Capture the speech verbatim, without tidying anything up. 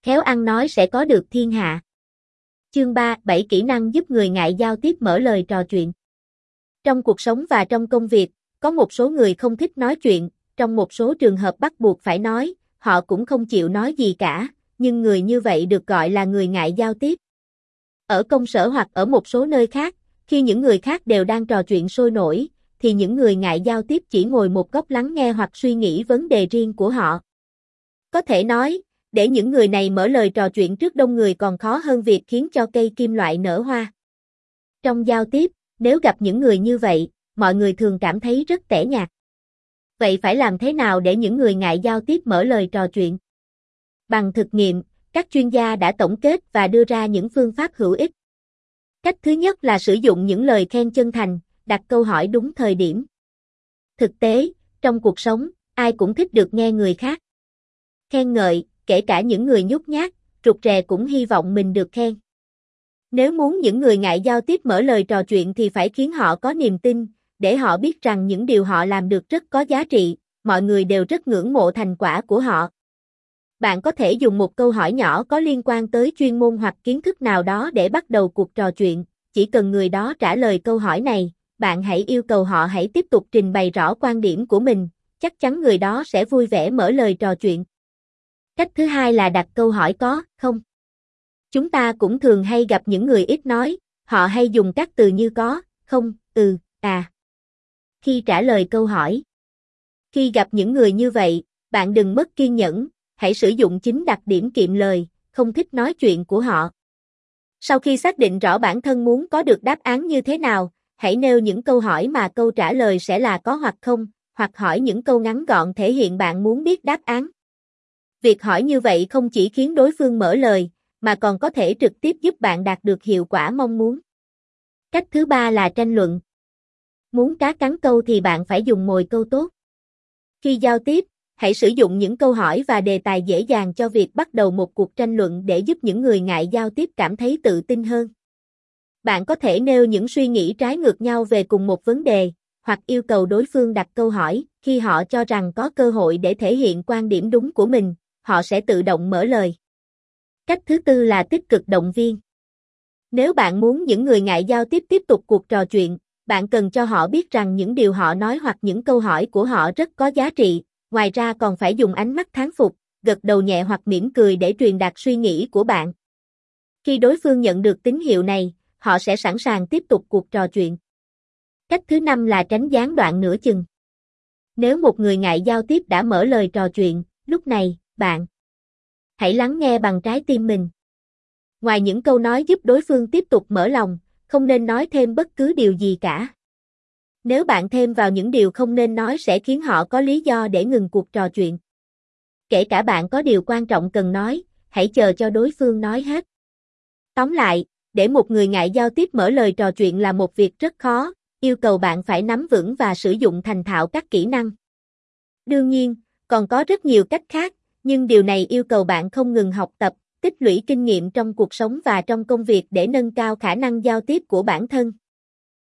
Khéo ăn nói sẽ có được thiên hạ. Chương ba, bảy kỹ năng giúp người ngại giao tiếp mở lời trò chuyện. Trong cuộc sống và trong công việc, có một số người không thích nói chuyện, trong một số trường hợp bắt buộc phải nói, họ cũng không chịu nói gì cả, nhưng người như vậy được gọi là người ngại giao tiếp. Ở công sở hoặc ở một số nơi khác, khi những người khác đều đang trò chuyện sôi nổi, thì những người ngại giao tiếp chỉ ngồi một góc lắng nghe hoặc suy nghĩ vấn đề riêng của họ. Có thể nói, để những người này mở lời trò chuyện trước đông người còn khó hơn việc khiến cho cây kim loại nở hoa. Trong giao tiếp, nếu gặp những người như vậy, mọi người thường cảm thấy rất tẻ nhạt. Vậy phải làm thế nào để những người ngại giao tiếp mở lời trò chuyện? Bằng thực nghiệm, các chuyên gia đã tổng kết và đưa ra những phương pháp hữu ích. Cách thứ nhất là sử dụng những lời khen chân thành, đặt câu hỏi đúng thời điểm. Thực tế, trong cuộc sống, ai cũng thích được nghe người khác khen ngợi, kể cả những người nhút nhát, rụt rè cũng hy vọng mình được khen. Nếu muốn những người ngại giao tiếp mở lời trò chuyện thì phải khiến họ có niềm tin, để họ biết rằng những điều họ làm được rất có giá trị, mọi người đều rất ngưỡng mộ thành quả của họ. Bạn có thể dùng một câu hỏi nhỏ có liên quan tới chuyên môn hoặc kiến thức nào đó để bắt đầu cuộc trò chuyện, chỉ cần người đó trả lời câu hỏi này, bạn hãy yêu cầu họ hãy tiếp tục trình bày rõ quan điểm của mình, chắc chắn người đó sẽ vui vẻ mở lời trò chuyện. Cách thứ hai là đặt câu hỏi có, không. Chúng ta cũng thường hay gặp những người ít nói, họ hay dùng các từ như có, không, ừ, à. Khi trả lời câu hỏi. Khi gặp những người như vậy, bạn đừng mất kiên nhẫn, hãy sử dụng chính đặc điểm kiệm lời, không thích nói chuyện của họ. Sau khi xác định rõ bản thân muốn có được đáp án như thế nào, hãy nêu những câu hỏi mà câu trả lời sẽ là có hoặc không, hoặc hỏi những câu ngắn gọn thể hiện bạn muốn biết đáp án. Việc hỏi như vậy không chỉ khiến đối phương mở lời, mà còn có thể trực tiếp giúp bạn đạt được hiệu quả mong muốn. Cách thứ ba là tranh luận. Muốn cá cắn câu thì bạn phải dùng mồi câu tốt. Khi giao tiếp, hãy sử dụng những câu hỏi và đề tài dễ dàng cho việc bắt đầu một cuộc tranh luận để giúp những người ngại giao tiếp cảm thấy tự tin hơn. Bạn có thể nêu những suy nghĩ trái ngược nhau về cùng một vấn đề, hoặc yêu cầu đối phương đặt câu hỏi, khi họ cho rằng có cơ hội để thể hiện quan điểm đúng của mình, họ sẽ tự động mở lời. Cách thứ tư là tích cực động viên. Nếu bạn muốn những người ngại giao tiếp tiếp tục cuộc trò chuyện, bạn cần cho họ biết rằng những điều họ nói hoặc những câu hỏi của họ rất có giá trị, ngoài ra còn phải dùng ánh mắt thán phục, gật đầu nhẹ hoặc mỉm cười để truyền đạt suy nghĩ của bạn. Khi đối phương nhận được tín hiệu này, họ sẽ sẵn sàng tiếp tục cuộc trò chuyện. Cách thứ năm là tránh gián đoạn nửa chừng. Nếu một người ngại giao tiếp đã mở lời trò chuyện, lúc này, bạn hãy lắng nghe bằng trái tim mình. Ngoài những câu nói giúp đối phương tiếp tục mở lòng, không nên nói thêm bất cứ điều gì cả. Nếu bạn thêm vào những điều không nên nói sẽ khiến họ có lý do để ngừng cuộc trò chuyện. Kể cả bạn có điều quan trọng cần nói, hãy chờ cho đối phương nói hết. Tóm lại, để một người ngại giao tiếp mở lời trò chuyện là một việc rất khó, yêu cầu bạn phải nắm vững và sử dụng thành thạo các kỹ năng. Đương nhiên, còn có rất nhiều cách khác, nhưng điều này yêu cầu bạn không ngừng học tập, tích lũy kinh nghiệm trong cuộc sống và trong công việc để nâng cao khả năng giao tiếp của bản thân.